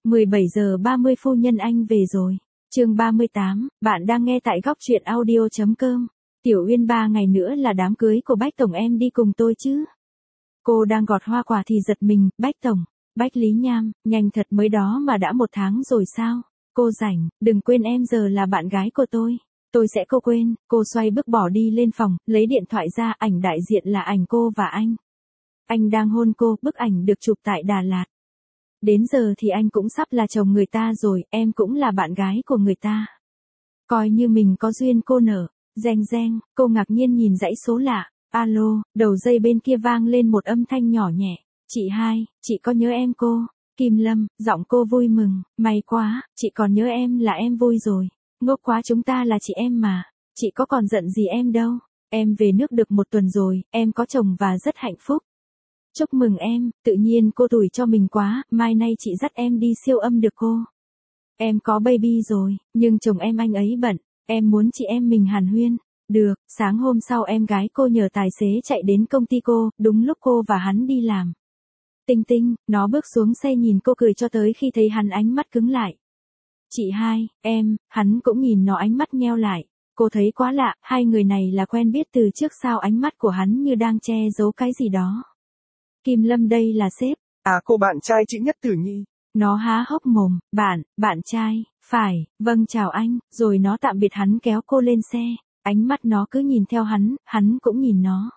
17 giờ 30 phu nhân anh về rồi. Chương 38, bạn đang nghe tại góc truyện audio.com. Tiểu Uyên 3 ngày nữa là đám cưới của Bách Tổng, em đi cùng tôi chứ? Cô đang gọt hoa quả thì giật mình, Bách Tổng, Bách Lý Nham, nhanh thật mới đó mà đã 1 tháng rồi sao? Cô rảnh, đừng quên em giờ là bạn gái của tôi. Tôi sẽ cô quên, cô xoay bước bỏ đi lên phòng, lấy điện thoại ra, ảnh đại diện là ảnh cô và anh. Anh đang hôn cô, bức ảnh được chụp tại Đà Lạt. Đến giờ thì anh cũng sắp là chồng người ta rồi, em cũng là bạn gái của người ta. Coi như mình có duyên cô nở. Reng reng, cô ngạc nhiên nhìn dãy số lạ. Alo, đầu dây bên kia vang lên một âm thanh nhỏ nhẹ. Chị hai, chị có nhớ em cô? Kim Lâm, giọng cô vui mừng. May quá, chị còn nhớ em là em vui rồi. Ngốc quá, chúng ta là chị em mà. Chị có còn giận gì em đâu. Em về nước được 1 tuần rồi, em có chồng và rất hạnh phúc. Chúc mừng em, tự nhiên cô tủi cho mình quá, mai nay chị dắt em đi siêu âm được cô. Em có baby rồi, nhưng chồng em anh ấy bận, em muốn chị em mình hàn huyên. Được, sáng hôm sau em gái cô nhờ tài xế chạy đến công ty cô, đúng lúc cô và hắn đi làm. Tinh Tinh, nó bước xuống xe nhìn cô cười cho tới khi thấy hắn ánh mắt cứng lại. Chị hai, em, hắn cũng nhìn nó ánh mắt nheo lại. Cô thấy quá lạ, hai người này là quen biết từ trước sao ánh mắt của hắn như đang che giấu cái gì đó. Kim Lâm đây là sếp. À, cô bạn trai chị Nhất Tử Nhi. Nó há hốc mồm, bạn trai, phải, vâng chào anh, rồi nó tạm biệt hắn kéo cô lên xe. Ánh mắt nó cứ nhìn theo hắn cũng nhìn nó.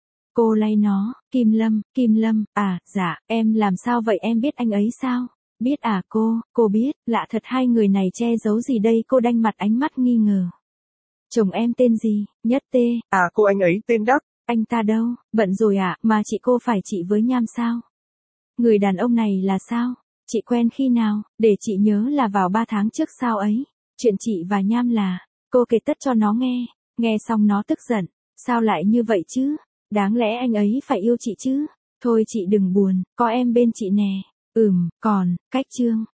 Cô lay nó, Kim Lâm, à, dạ, em làm sao vậy, em biết anh ấy sao? Biết à cô biết, lạ thật, hai người này che giấu gì đây, cô đanh mặt ánh mắt nghi ngờ. Chồng em tên gì? Nhất Tê. À, cô anh ấy tên Đắc. Anh ta đâu? Bận rồi à, mà chị cô phải chị với Nham sao? Người đàn ông này là sao? Chị quen khi nào? Để chị nhớ là vào 3 tháng trước sao ấy. Chuyện chị và Nham là, cô kể tất cho nó nghe. Nghe xong nó tức giận. Sao lại như vậy chứ? Đáng lẽ anh ấy phải yêu chị chứ? Thôi chị đừng buồn, có em bên chị nè. Còn, cách chương.